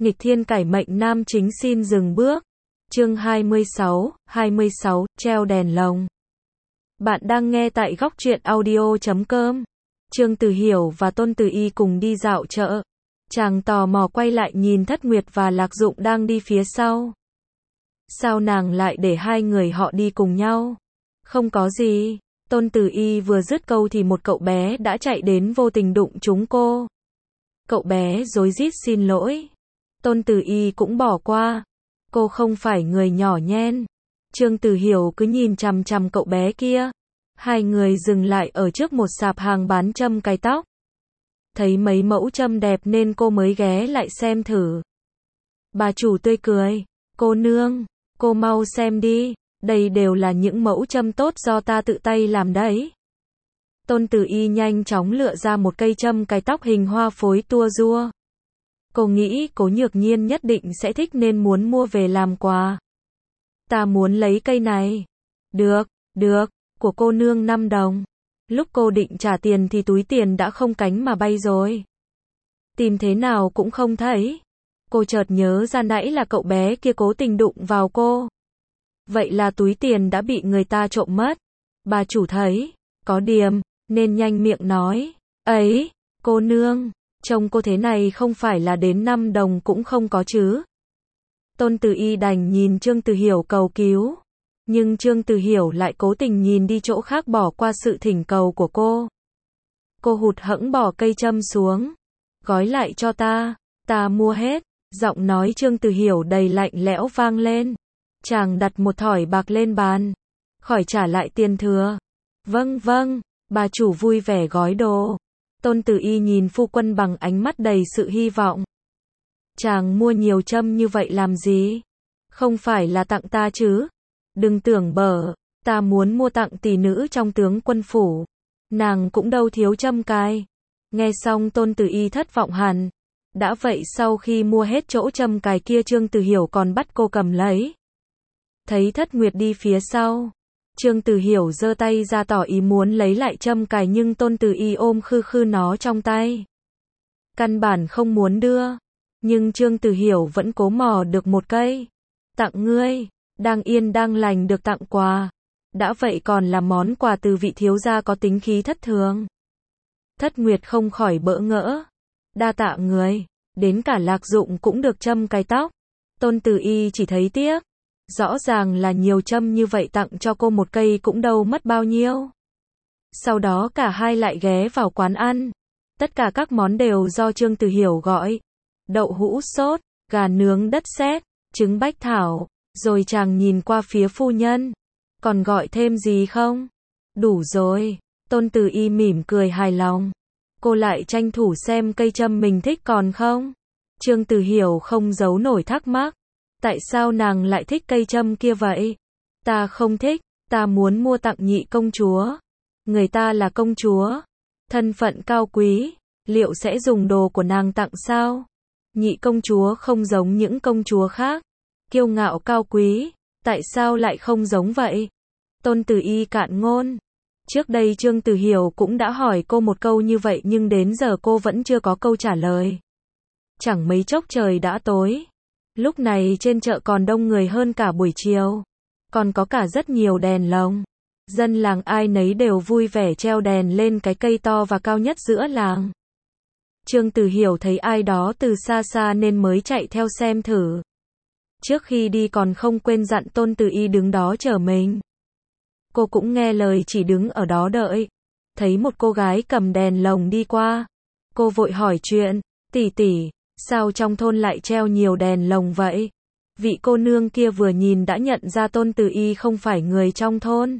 Nghịch thiên cải mệnh nam chính xin dừng bước. Chương 26, treo đèn lồng. Bạn đang nghe tại góc truyện audio.com. Trương Từ Hiểu và Tôn Từ Y cùng đi dạo chợ. Chàng tò mò quay lại nhìn Thất Nguyệt và Lạc Dụng đang đi phía sau. Sao nàng lại để hai người họ đi cùng nhau? Không có gì. Tôn Từ Y vừa dứt câu thì một cậu bé đã chạy đến vô tình đụng trúng cô. Cậu bé rối rít xin lỗi. Tôn Từ Y cũng bỏ qua. Cô không phải người nhỏ nhen. Trương Từ Hiểu cứ nhìn chằm chằm cậu bé kia. Hai người dừng lại ở trước một sạp hàng bán châm cài tóc. Thấy mấy mẫu châm đẹp nên cô mới ghé lại xem thử. Bà chủ tươi cười. Cô nương, cô mau xem đi. Đây đều là những mẫu châm tốt do ta tự tay làm đấy. Tôn Từ Y nhanh chóng lựa ra một cây châm cài tóc hình hoa phối tua rua. Cô nghĩ Cố Nhược Nhiên nhất định sẽ thích nên muốn mua về làm quà. Ta muốn lấy cây này. Được, của cô nương 5 đồng. Lúc cô định trả tiền thì túi tiền đã không cánh mà bay rồi. Tìm thế nào cũng không thấy. Cô chợt nhớ ra nãy là cậu bé kia cố tình đụng vào cô. Vậy là túi tiền đã bị người ta trộm mất. Bà chủ thấy có điểm nên nhanh miệng nói. Ấy, cô nương, trông cô thế này không phải là đến 5 đồng cũng không có chứ. Tôn Từ Y đành nhìn Trương Từ Hiểu cầu cứu. Nhưng Trương Từ Hiểu lại cố tình nhìn đi chỗ khác bỏ qua sự thỉnh cầu của cô. Cô hụt hẫng bỏ cây châm xuống. Gói lại cho ta mua hết. Giọng nói Trương Từ Hiểu đầy lạnh lẽo vang lên. Chàng đặt một thỏi bạc lên bàn. Khỏi trả lại tiền thừa. Vâng, bà chủ vui vẻ gói đồ. Tôn Từ Y nhìn phu quân bằng ánh mắt đầy sự hy vọng. Chàng mua nhiều châm như vậy làm gì? Không phải là tặng ta chứ? Đừng tưởng bở, ta muốn mua tặng tỷ nữ trong tướng quân phủ. Nàng cũng đâu thiếu châm cài. Nghe xong Tôn Từ Y thất vọng hẳn. Đã vậy sau khi mua hết chỗ châm cài kia Trương Từ Hiểu còn bắt cô cầm lấy. Thấy Thất Nguyệt đi phía sau. Trương Từ Hiểu giơ tay ra tỏ ý muốn lấy lại châm cài nhưng Tôn Từ Y ôm khư nó trong tay. Căn bản không muốn đưa. Nhưng Trương Từ Hiểu vẫn cố mò được một cây. Tặng ngươi, đang yên đang lành được tặng quà. Đã vậy còn là món quà từ vị thiếu gia có tính khí thất thường. Thất Nguyệt không khỏi bỡ ngỡ. Đa tạ người, đến cả Lạc Dụng cũng được châm cài tóc. Tôn Từ Y chỉ thấy tiếc. Rõ ràng là nhiều châm như vậy tặng cho cô một cây cũng đâu mất bao nhiêu. Sau đó cả hai lại ghé vào quán ăn. Tất cả các món đều do Trương Từ Hiểu gọi. Đậu hũ sốt, gà nướng đất sét, trứng bách thảo. Rồi chàng nhìn qua phía phu nhân. Còn gọi thêm gì không? Đủ rồi. Tôn Từ Y mỉm cười hài lòng. Cô lại tranh thủ xem cây châm mình thích còn không? Trương Từ Hiểu không giấu nổi thắc mắc. Tại sao nàng lại thích cây châm kia vậy? Ta không thích, ta muốn mua tặng nhị công chúa. Người ta là công chúa, thân phận cao quý, liệu sẽ dùng đồ của nàng tặng sao? Nhị công chúa không giống những công chúa khác, kiêu ngạo cao quý, tại sao lại không giống vậy? Tôn Từ Y cạn ngôn. Trước đây Trương Từ Hiểu cũng đã hỏi cô một câu như vậy nhưng đến giờ cô vẫn chưa có câu trả lời. Chẳng mấy chốc trời đã tối. Lúc này trên chợ còn đông người hơn cả buổi chiều. Còn có cả rất nhiều đèn lồng. Dân làng ai nấy đều vui vẻ treo đèn lên cái cây to và cao nhất giữa làng. Trương Từ Hiểu thấy ai đó từ xa xa nên mới chạy theo xem thử. Trước khi đi còn không quên dặn Tôn Từ Y đứng đó chờ mình. Cô cũng nghe lời chỉ đứng ở đó đợi. Thấy một cô gái cầm đèn lồng đi qua. Cô vội hỏi chuyện. Tỷ, sao trong thôn lại treo nhiều đèn lồng vậy? Vị cô nương kia vừa nhìn đã nhận ra Tôn Từ Y không phải người trong thôn.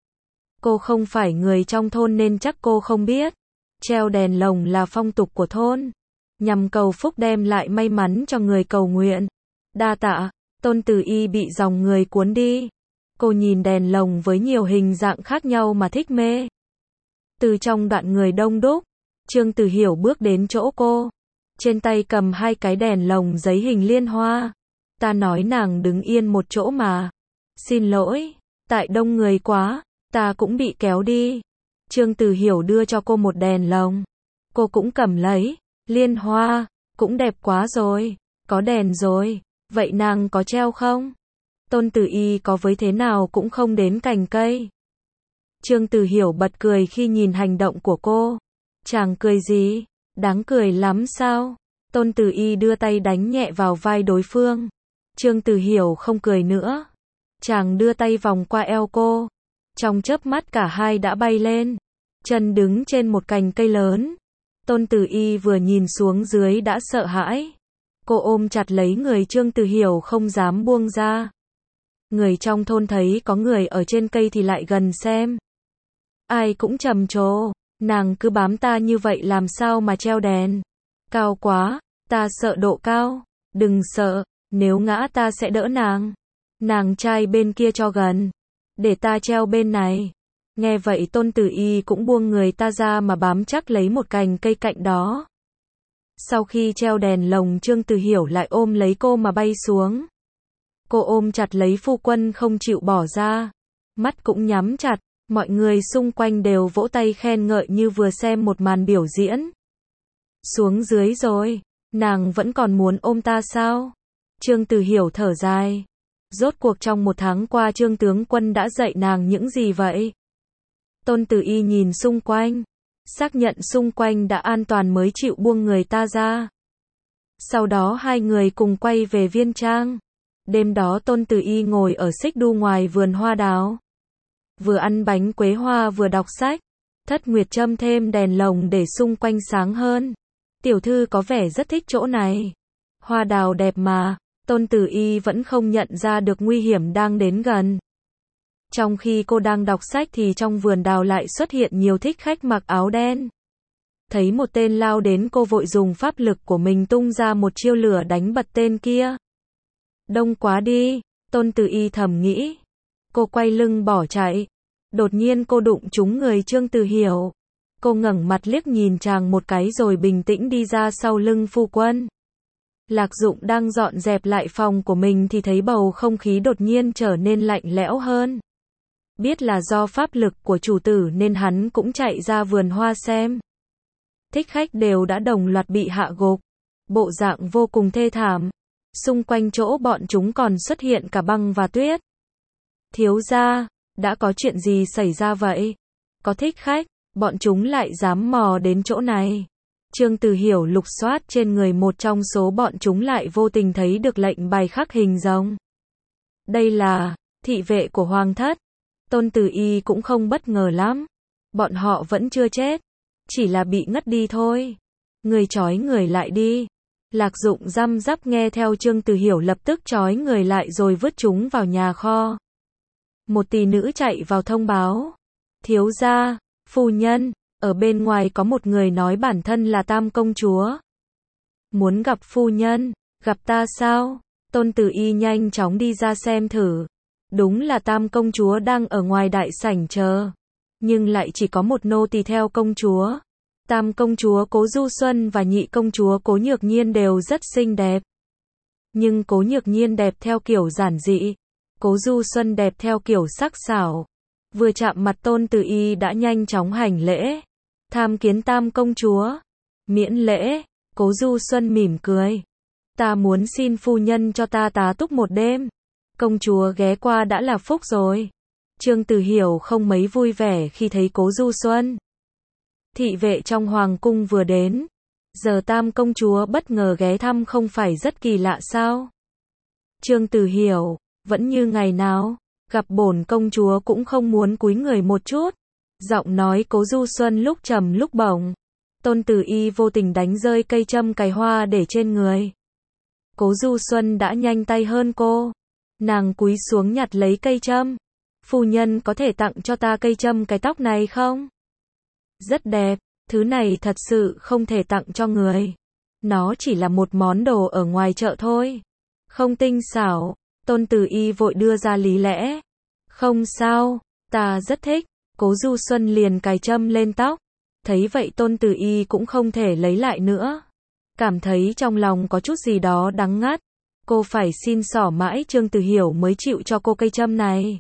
Cô không phải người trong thôn nên chắc cô không biết. Treo đèn lồng là phong tục của thôn. Nhằm cầu phúc đem lại may mắn cho người cầu nguyện. Đa tạ. Tôn Từ Y bị dòng người cuốn đi. Cô nhìn đèn lồng với nhiều hình dạng khác nhau mà thích mê. Từ trong đoạn người đông đúc, Trương Từ Hiểu bước đến chỗ cô. Trên tay cầm hai cái đèn lồng giấy hình liên hoa. Ta nói nàng đứng yên một chỗ mà. Xin lỗi, tại đông người quá, ta cũng bị kéo đi. Trương Từ Hiểu đưa cho cô một đèn lồng. Cô cũng cầm lấy. Liên hoa, cũng đẹp quá rồi. Có đèn rồi, vậy nàng có treo không? Tôn Tử Y có với thế nào cũng không đến cành cây. Trương Tử Hiểu bật cười khi nhìn hành động của cô. Chàng cười gì? Đáng cười lắm sao? Tôn Tử Y đưa tay đánh nhẹ vào vai đối phương. Trương Tử Hiểu không cười nữa. Chàng đưa tay vòng qua eo cô. Trong chớp mắt cả hai đã bay lên. Chân đứng trên một cành cây lớn. Tôn Tử Y vừa nhìn xuống dưới đã sợ hãi. Cô ôm chặt lấy người Trương Tử Hiểu không dám buông ra. Người trong thôn thấy có người ở trên cây thì lại gần xem. Ai cũng trầm trồ, nàng cứ bám ta như vậy làm sao mà treo đèn. Cao quá, ta sợ độ cao. Đừng sợ, nếu ngã ta sẽ đỡ nàng. Nàng trai bên kia cho gần. Để ta treo bên này. Nghe vậy Tôn Tử Y cũng buông người ta ra mà bám chắc lấy một cành cây cạnh đó. Sau khi treo đèn lồng, Trương Tử Hiểu lại ôm lấy cô mà bay xuống. Cô ôm chặt lấy phu quân không chịu bỏ ra. Mắt cũng nhắm chặt, mọi người xung quanh đều vỗ tay khen ngợi như vừa xem một màn biểu diễn. Xuống dưới rồi, nàng vẫn còn muốn ôm ta sao? Trương Tử Hiểu thở dài. Rốt cuộc trong một tháng qua Trương tướng quân đã dạy nàng những gì vậy? Tôn Tử Y nhìn xung quanh, xác nhận xung quanh đã an toàn mới chịu buông người ta ra. Sau đó hai người cùng quay về viên trang. Đêm đó Tôn Tử Y ngồi ở xích đu ngoài vườn hoa đào. Vừa ăn bánh quế hoa vừa đọc sách. Thất Nguyệt châm thêm đèn lồng để xung quanh sáng hơn. Tiểu thư có vẻ rất thích chỗ này. Hoa đào đẹp mà. Tôn Tử Y vẫn không nhận ra được nguy hiểm đang đến gần. Trong khi cô đang đọc sách thì trong vườn đào lại xuất hiện nhiều thích khách mặc áo đen. Thấy một tên lao đến, cô vội dùng pháp lực của mình tung ra một chiêu lửa đánh bật tên kia. Đông quá đi, Tôn Tử Y thầm nghĩ. Cô quay lưng bỏ chạy. Đột nhiên cô đụng trúng người Trương Tử Hiểu. Cô ngẩng mặt liếc nhìn chàng một cái rồi bình tĩnh đi ra sau lưng phu quân. Lạc Dụng đang dọn dẹp lại phòng của mình thì thấy bầu không khí đột nhiên trở nên lạnh lẽo hơn. Biết là do pháp lực của chủ tử nên hắn cũng chạy ra vườn hoa xem. Thích khách đều đã đồng loạt bị hạ gục. Bộ dạng vô cùng thê thảm. Xung quanh chỗ bọn chúng còn xuất hiện cả băng và tuyết. Thiếu gia, đã có chuyện gì xảy ra vậy? Có thích khách, bọn chúng lại dám mò đến chỗ này. Trương Tử Hiểu lục soát trên người một trong số bọn chúng lại vô tình thấy được lệnh bài khắc hình rồng. Đây là thị vệ của Hoàng thất. Tôn Tử Y cũng không bất ngờ lắm. Bọn họ vẫn chưa chết, chỉ là bị ngất đi thôi. Người trói người lại đi. Lạc Dụng răm rắp nghe theo Trương Tử Hiểu lập tức trói người lại rồi vứt chúng vào nhà kho. Một tỷ nữ chạy vào thông báo. Thiếu gia, phu nhân, ở bên ngoài có một người nói bản thân là Tam công chúa. Muốn gặp phu nhân, gặp ta sao? Tôn Tử Y nhanh chóng đi ra xem thử. Đúng là Tam công chúa đang ở ngoài đại sảnh chờ. Nhưng lại chỉ có một nô tỳ theo công chúa. Tam công chúa Cố Du Xuân và nhị công chúa Cố Nhược Nhiên đều rất xinh đẹp. Nhưng Cố Nhược Nhiên đẹp theo kiểu giản dị. Cố Du Xuân đẹp theo kiểu sắc sảo. Vừa chạm mặt Tôn Tử Y đã nhanh chóng hành lễ. Tham kiến Tam công chúa. Miễn lễ. Cố Du Xuân mỉm cười. Ta muốn xin phu nhân cho ta tá túc một đêm. Công chúa ghé qua đã là phúc rồi. Trương Tử Hiểu không mấy vui vẻ khi thấy Cố Du Xuân. Thị vệ trong hoàng cung vừa đến. Giờ Tam công chúa bất ngờ ghé thăm không phải rất kỳ lạ sao? Trương Tử Hiểu, vẫn như ngày nào, gặp bổn công chúa cũng không muốn cúi người một chút. Giọng nói Cố Du Xuân lúc trầm lúc bổng. Tôn Tử Y vô tình đánh rơi cây châm cài hoa để trên người. Cố Du Xuân đã nhanh tay hơn cô. Nàng cúi xuống nhặt lấy cây châm. Phu nhân có thể tặng cho ta cây châm cái tóc này không? Rất đẹp, thứ này thật sự không thể tặng cho người. Nó chỉ là một món đồ ở ngoài chợ thôi. Không tinh xảo. Tôn Tử Y vội đưa ra lý lẽ. Không sao, ta rất thích. Cố Du Xuân liền cài châm lên tóc. Thấy vậy Tôn Tử Y cũng không thể lấy lại nữa. Cảm thấy trong lòng có chút gì đó đắng ngắt. Cô phải xin xỏ mãi Trương Tử Hiểu mới chịu cho cô cây châm này.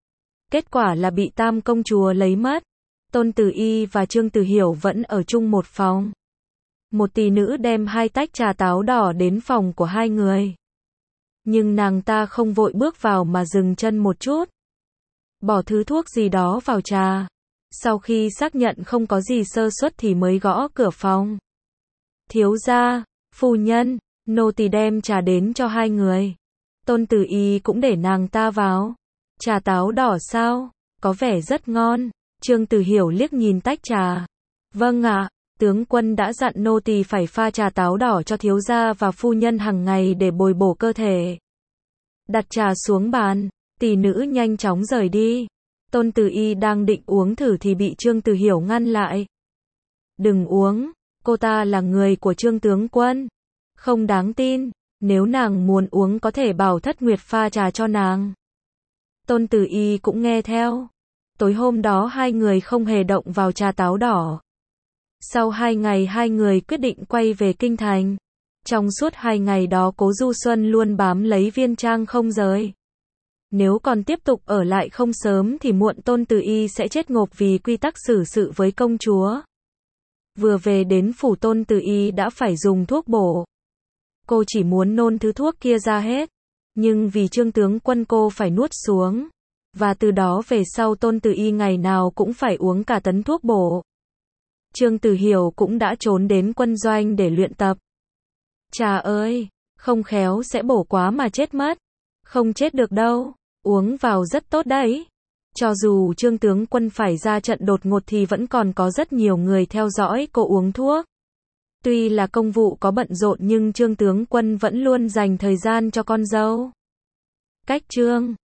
Kết quả là bị Tam công chúa lấy mất. Tôn Tử Y và Trương Tử Hiểu vẫn ở chung một phòng. Một tỷ nữ đem 2 tách trà táo đỏ đến phòng của hai người. Nhưng nàng ta không vội bước vào mà dừng chân một chút. Bỏ thứ thuốc gì đó vào trà. Sau khi xác nhận không có gì sơ suất thì mới gõ cửa phòng. Thiếu gia, phu nhân, nô tỳ đem trà đến cho hai người. Tôn Tử Y cũng để nàng ta vào. Trà táo đỏ sao? Có vẻ rất ngon. Trương Tử Hiểu liếc nhìn tách trà. Vâng ạ, tướng quân đã dặn nô tỳ phải pha trà táo đỏ cho thiếu gia và phu nhân hàng ngày để bồi bổ cơ thể. Đặt trà xuống bàn, tỷ nữ nhanh chóng rời đi. Tôn Tử Y đang định uống thử thì bị Trương Tử Hiểu ngăn lại. Đừng uống, cô ta là người của Trương tướng quân. Không đáng tin, nếu nàng muốn uống có thể bảo Thất Nguyệt pha trà cho nàng. Tôn Tử Y cũng nghe theo. Tối hôm đó hai người không hề động vào trà táo đỏ. Sau 2 ngày hai người quyết định quay về kinh thành. Trong suốt 2 ngày đó Cố Du Xuân luôn bám lấy Viên Trang không rời. Nếu còn tiếp tục ở lại không sớm thì muộn Tôn Tử Y sẽ chết ngộp vì quy tắc xử sự với công chúa. Vừa về đến phủ Tôn Tử Y đã phải dùng thuốc bổ. Cô chỉ muốn nôn thứ thuốc kia ra hết. Nhưng vì Trương tướng quân cô phải nuốt xuống. Và từ đó về sau Tôn Tử Y ngày nào cũng phải uống cả tấn thuốc bổ. Trương Tử Hiểu cũng đã trốn đến quân doanh để luyện tập. Trà ơi, không khéo sẽ bổ quá mà chết mất. Không chết được đâu, uống vào rất tốt đấy. Cho dù Trương tướng quân phải ra trận đột ngột thì vẫn còn có rất nhiều người theo dõi cô uống thuốc. Tuy là công vụ có bận rộn nhưng Trương tướng quân vẫn luôn dành thời gian cho con dâu. Cách chương